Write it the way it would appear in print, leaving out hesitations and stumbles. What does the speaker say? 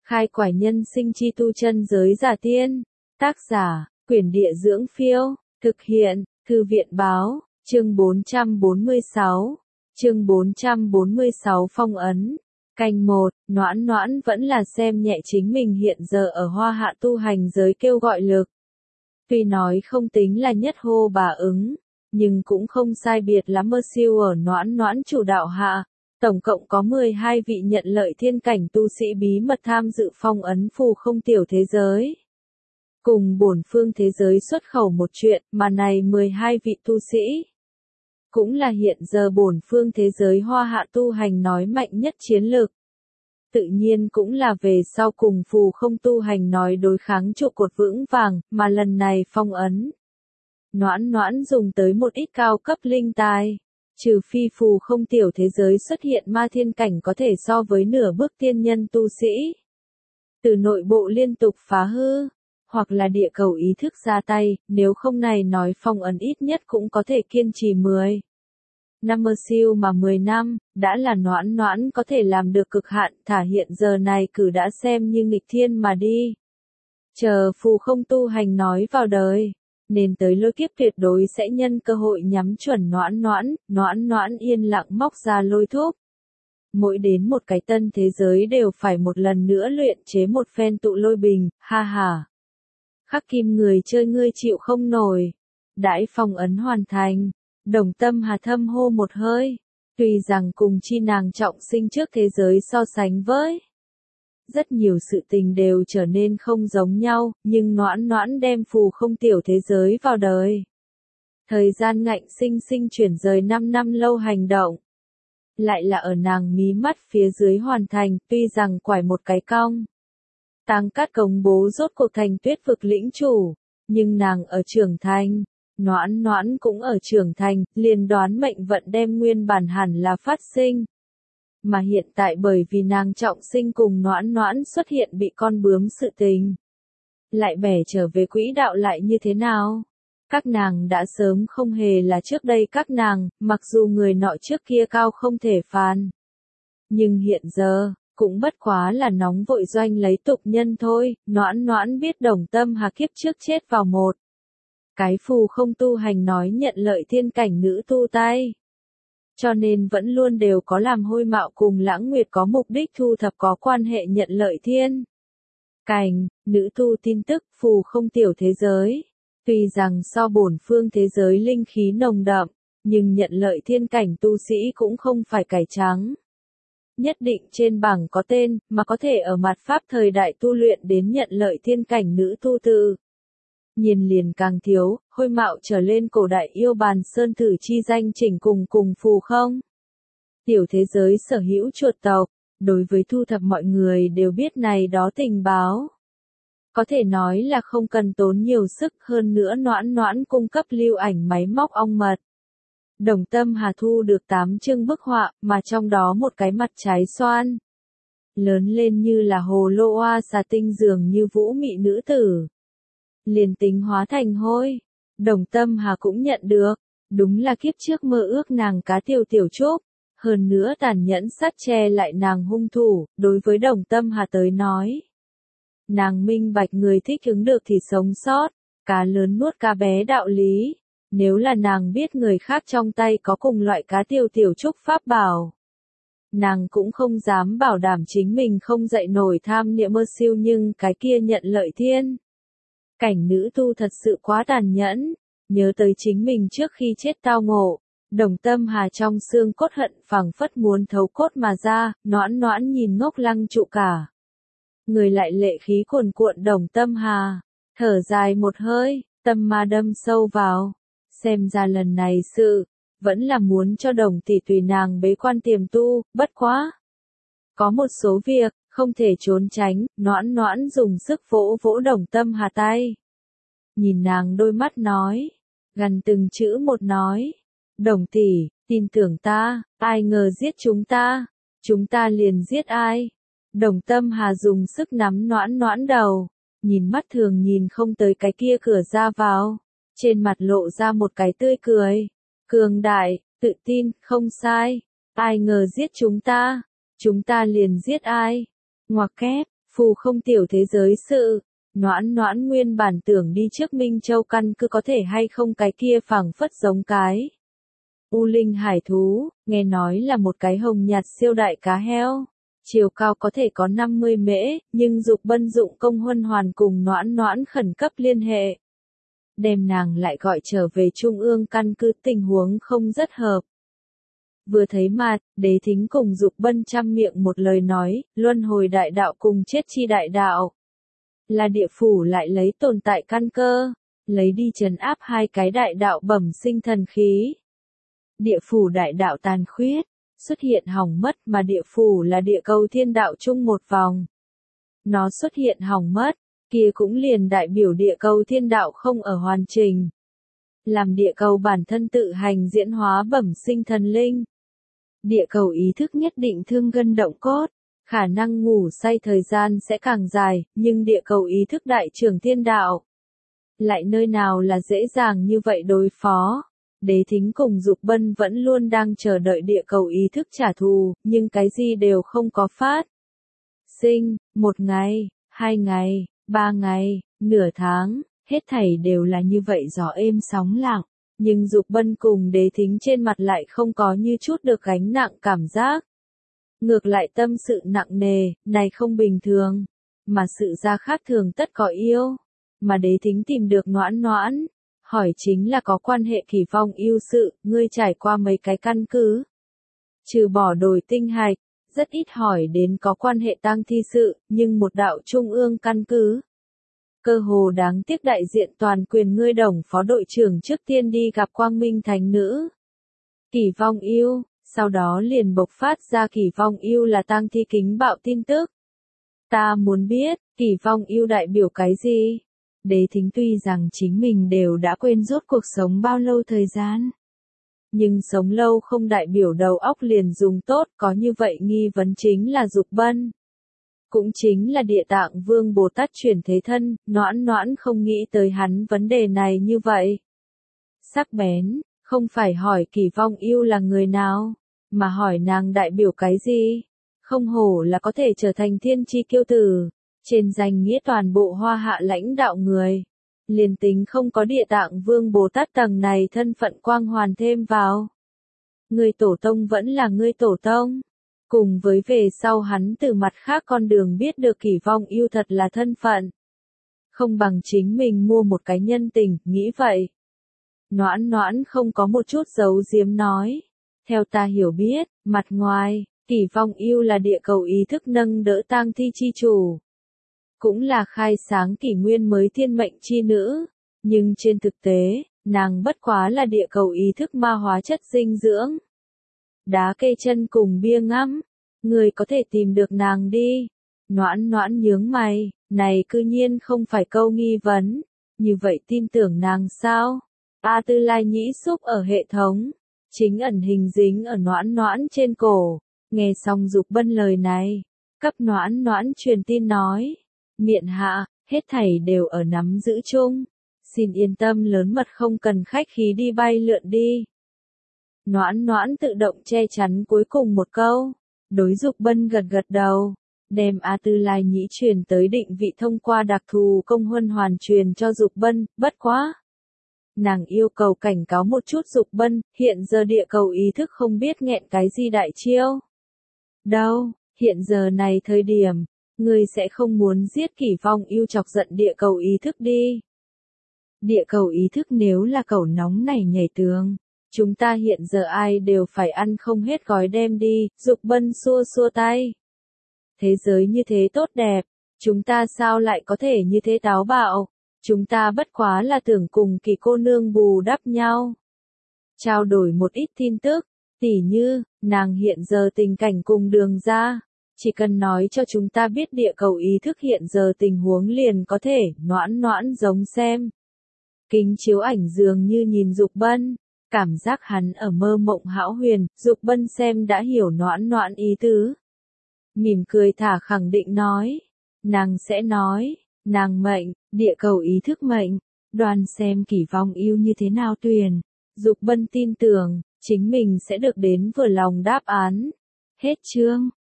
Khai quải nhân sinh chi tu chân giới giả tiên. Tác giả, Quyển Địa Dưỡng Phiêu. Thực hiện, Thư viện Báo. Chương 446. Chương 446 phong ấn. Canh 1, Noãn Noãn vẫn là xem nhẹ chính mình hiện giờ ở Hoa Hạ tu hành giới kêu gọi lực. Tuy nói không tính là nhất hô bà ứng, nhưng cũng không sai biệt lắm mơ siêu ở Noãn Noãn chủ đạo hạ. Tổng cộng có 12 vị nhận lợi thiên cảnh tu sĩ bí mật tham dự phong ấn phù không tiểu thế giới. Cùng bổn phương thế giới xuất khẩu một chuyện mà này 12 vị tu sĩ. Cũng là hiện giờ bổn phương thế giới Hoa Hạ tu hành nói mạnh nhất chiến lược. Tự nhiên cũng là về sau cùng phù không tu hành nói đối kháng trụ cột vững vàng, mà lần này phong ấn. Noãn Noãn dùng tới một ít cao cấp linh tài. Trừ phi phù không tiểu thế giới xuất hiện ma thiên cảnh có thể so với nửa bước tiên nhân tu sĩ. Từ nội bộ liên tục phá hư, hoặc là địa cầu ý thức ra tay, nếu không này nói phong ấn ít nhất cũng có thể kiên trì 10 năm mơ siêu mà 10 năm, đã là Noãn Noãn có thể làm được cực hạn, thả hiện giờ này cử đã xem như nghịch thiên mà đi. Chờ phù không tu hành nói vào đời, nên tới lôi kiếp tuyệt đối sẽ nhân cơ hội nhắm chuẩn Noãn Noãn yên lặng móc ra lôi thúc. Mỗi đến một cái tân thế giới đều phải một lần nữa luyện chế một phen tụ lôi bình, ha ha. Khắc kim người chơi ngươi chịu không nổi. Đãi phong ấn hoàn thành, Đồng Tâm Hà thâm hô một hơi, tuy rằng cùng chi nàng trọng sinh trước thế giới so sánh với. Rất nhiều sự tình đều trở nên không giống nhau, nhưng Noãn Noãn đem phù không tiểu thế giới vào đời. Thời gian ngạnh sinh sinh chuyển rời 5 năm lâu hành động. Lại là ở nàng mí mắt phía dưới hoàn thành, tuy rằng quải một cái cong. Tang Cát công bố rốt cuộc thành Tuyết vực lĩnh chủ, nhưng nàng ở trưởng thành. Noãn Noãn cũng ở trưởng thành, liền đoán mệnh vận đem nguyên bản hẳn là phát sinh. Mà hiện tại bởi vì nàng trọng sinh cùng Noãn Noãn xuất hiện bị con bướm sự tình. Lại bẻ trở về quỹ đạo lại như thế nào? Các nàng đã sớm không hề là trước đây các nàng, mặc dù người nọ trước kia cao không thể phàn. Nhưng hiện giờ, cũng bất quá là nóng vội doanh lấy tục nhân thôi, Noãn Noãn biết Đồng Tâm Hà kiếp trước chết vào một. Cái phù không tu hành nói nhận lợi thiên cảnh nữ tu tay. Cho nên vẫn luôn đều có làm hôi mạo cùng Lãng Nguyệt có mục đích thu thập có quan hệ nhận lợi thiên cảnh, nữ tu tin tức phù không tiểu thế giới. Tuy rằng so bổn phương thế giới linh khí nồng đậm, nhưng nhận lợi thiên cảnh tu sĩ cũng không phải cải trắng. Nhất định trên bảng có tên, mà có thể ở mặt pháp thời đại tu luyện đến nhận lợi thiên cảnh nữ tu tự. Nhìn liền càng thiếu, hôi mạo trở lên cổ đại yêu bàn sơn thử chi danh chỉnh cùng phù không. Tiểu thế giới sở hữu chuột tộc, đối với thu thập mọi người đều biết này đó tình báo. Có thể nói là không cần tốn nhiều sức hơn nữa Noãn Noãn cung cấp lưu ảnh máy móc ong mật. Đồng Tâm Hà thu được 8 chương bức họa, mà trong đó một cái mặt trái xoan. Lớn lên như là hồ lô oa xà tinh dường như vũ mị nữ tử. Liền tính hóa thành hôi. Đồng Tâm Hà cũng nhận được. Đúng là kiếp trước mơ ước nàng cá tiểu trúc. Hơn nữa tàn nhẫn sát che lại nàng hung thủ, đối với Đồng Tâm Hà tới nói. Nàng minh bạch người thích ứng được thì sống sót, cá lớn nuốt cá bé đạo lý. Nếu là nàng biết người khác trong tay có cùng loại cá tiểu trúc pháp bảo. Nàng cũng không dám bảo đảm chính mình không dậy nổi tham niệm mơ siêu nhưng cái kia nhận lợi thiên. Cảnh nữ tu thật sự quá tàn nhẫn, nhớ tới chính mình trước khi chết tao ngộ. Đồng Tâm Hà trong xương cốt hận phảng phất muốn thấu cốt mà ra, Noãn Noãn nhìn ngốc lăng trụ cả. Người lại lệ khí cuồn cuộn Đồng Tâm Hà, thở dài một hơi, tâm ma đâm sâu vào. Xem ra lần này sự, vẫn là muốn cho Đồng tỷ tùy nàng bế quan tiềm tu, bất quá. Có một số việc, không thể trốn tránh, Noãn Noãn dùng sức vỗ vỗ Đồng Tâm Hà tay. Nhìn nàng đôi mắt nói, gần từng chữ một nói. Đồng tỷ, tin tưởng ta, ai ngờ giết chúng ta liền giết ai. Đồng Tâm Hà dùng sức nắm Noãn Noãn đầu, nhìn mắt thường nhìn không tới cái kia cửa ra vào, trên mặt lộ ra một cái tươi cười, cường đại, tự tin, không sai, ai ngờ giết chúng ta liền giết ai. Ngoặc kép, Phù không tiểu thế giới sự. Noãn noãn nguyên bản tưởng đi trước Minh Châu căn cứ có thể hay không cái kia phảng phất giống cái. U linh hải thú, nghe nói là một cái hồng nhạt siêu đại cá heo. Chiều cao có thể có 50 mễ, nhưng Dục Bân dụng công huân hoàn cùng noãn noãn khẩn cấp liên hệ. Đem nàng lại gọi trở về trung ương căn cứ, tình huống không rất hợp. Vừa thấy mặt, Đế Thính cùng Dục Bân trăm miệng một lời nói, luân hồi đại đạo cùng chết chi đại đạo. Là địa phủ lại lấy tồn tại căn cơ, lấy đi trấn áp hai cái đại đạo bẩm sinh thần khí. Địa phủ đại đạo tàn khuyết, xuất hiện hỏng mất mà địa phủ là địa cầu thiên đạo chung một vòng. Nó xuất hiện hỏng mất, kia cũng liền đại biểu địa cầu thiên đạo không ở hoàn chỉnh. Làm địa cầu bản thân tự hành diễn hóa bẩm sinh thần linh. Địa cầu ý thức nhất định thương gân động cốt, khả năng ngủ say thời gian sẽ càng dài, nhưng địa cầu ý thức đại trưởng thiên đạo. Lại nơi nào là dễ dàng như vậy đối phó. Đế Thính cùng Dục Bân vẫn luôn đang chờ đợi địa cầu ý thức trả thù, nhưng cái gì đều không có phát. Sinh, 1 ngày, 2 ngày, 3 ngày, nửa tháng, hết thảy đều là như vậy gió êm sóng lặng. Nhưng Dục Bân cùng Đế Thính trên mặt lại không có như chút được gánh nặng cảm giác. Ngược lại tâm sự nặng nề, này không bình thường. Mà sự ra khác thường tất có yêu. Mà Đế Thính tìm được noãn noãn. Hỏi chính là có quan hệ kỳ vong yêu sự, ngươi trải qua mấy cái căn cứ. Trừ bỏ đồi tinh hạch, rất ít hỏi đến có quan hệ tang thi sự, nhưng một đạo trung ương căn cứ. Cơ hồ đáng tiếc đại diện toàn quyền ngươi Đồng phó đội trưởng trước tiên đi gặp Quang Minh Thánh Nữ. Kỳ vong yêu, sau đó liền bộc phát ra kỳ vong yêu là tang thi kính bạo tin tức. Ta muốn biết, kỳ vong yêu đại biểu cái gì? Đế Thính tuy rằng chính mình đều đã quên rốt cuộc sống bao lâu thời gian. Nhưng sống lâu không đại biểu đầu óc liền dùng tốt, có như vậy nghi vấn chính là Dục Bân. Cũng chính là Địa Tạng Vương Bồ Tát chuyển thế thân, noãn noãn không nghĩ tới hắn vấn đề này như vậy. Sắc bén, không phải hỏi kỳ vong yêu là người nào, mà hỏi nàng đại biểu cái gì. Không hổ là có thể trở thành thiên chi kiêu tử. Trên danh nghĩa toàn bộ Hoa Hạ lãnh đạo người. Liền tính không có Địa Tạng Vương Bồ Tát tầng này thân phận quang hoàn thêm vào. Người tổ tông vẫn là người tổ tông. Cùng với về sau hắn từ mặt khác con đường biết được kỳ vong yêu thật là thân phận. Không bằng chính mình mua một cái nhân tình, nghĩ vậy. Noãn noãn không có một chút giấu giếm nói. Theo ta hiểu biết, mặt ngoài, kỳ vong yêu là địa cầu ý thức nâng đỡ tang thi chi chủ. Cũng là khai sáng kỷ nguyên mới thiên mệnh chi nữ. Nhưng trên thực tế, nàng bất quá là địa cầu ý thức ma hóa chất dinh dưỡng. Đá cây chân cùng bia ngắm. Người có thể tìm được nàng đi. Noãn noãn nhướng mày, này cư nhiên không phải câu nghi vấn. Như vậy tin tưởng nàng sao? A Tư Lai nhĩ xúc ở hệ thống. Chính ẩn hình dính ở noãn noãn trên cổ. Nghe xong Dục Bân lời này. Cấp noãn noãn truyền tin nói. Miện hạ, hết thảy đều ở nắm giữ chung. Xin yên tâm lớn mật không cần khách khí đi bay lượn đi. Noãn noãn tự động che chắn cuối cùng một câu. Đối Dục Bân gật gật đầu. Đem A Tư Lai nhĩ truyền tới định vị thông qua đặc thù công huân hoàn truyền cho Dục Bân, bất quá. Nàng yêu cầu cảnh cáo một chút Dục Bân, hiện giờ địa cầu ý thức không biết nghẹn cái gì đại chiêu. Đâu, hiện giờ này thời điểm. Ngươi sẽ không muốn giết kỳ vong yêu chọc giận địa cầu ý thức đi. Địa cầu ý thức nếu là cầu nóng này nhảy tường. Chúng ta hiện giờ ai đều phải ăn không hết gói đem đi, Dục Bân xua xua tay. Thế giới như thế tốt đẹp, chúng ta sao lại có thể như thế táo bạo? Chúng ta bất quá là tưởng cùng kỳ cô nương bù đắp nhau. Trao đổi một ít tin tức, tỉ như, nàng hiện giờ tình cảnh cùng Đường ra. Chỉ cần nói cho chúng ta biết địa cầu ý thức hiện giờ tình huống liền có thể noãn noãn giống xem. Kính chiếu ảnh dường như nhìn Dục Bân, cảm giác hắn ở mơ mộng hão huyền, Dục Bân xem đã hiểu noãn noãn ý tứ. Mỉm cười thả khẳng định nói, nàng sẽ nói, nàng mệnh, địa cầu ý thức mệnh, đoàn xem kỳ vong yêu như thế nào tuyển. Dục Bân tin tưởng, chính mình sẽ được đến vừa lòng đáp án. Hết chương.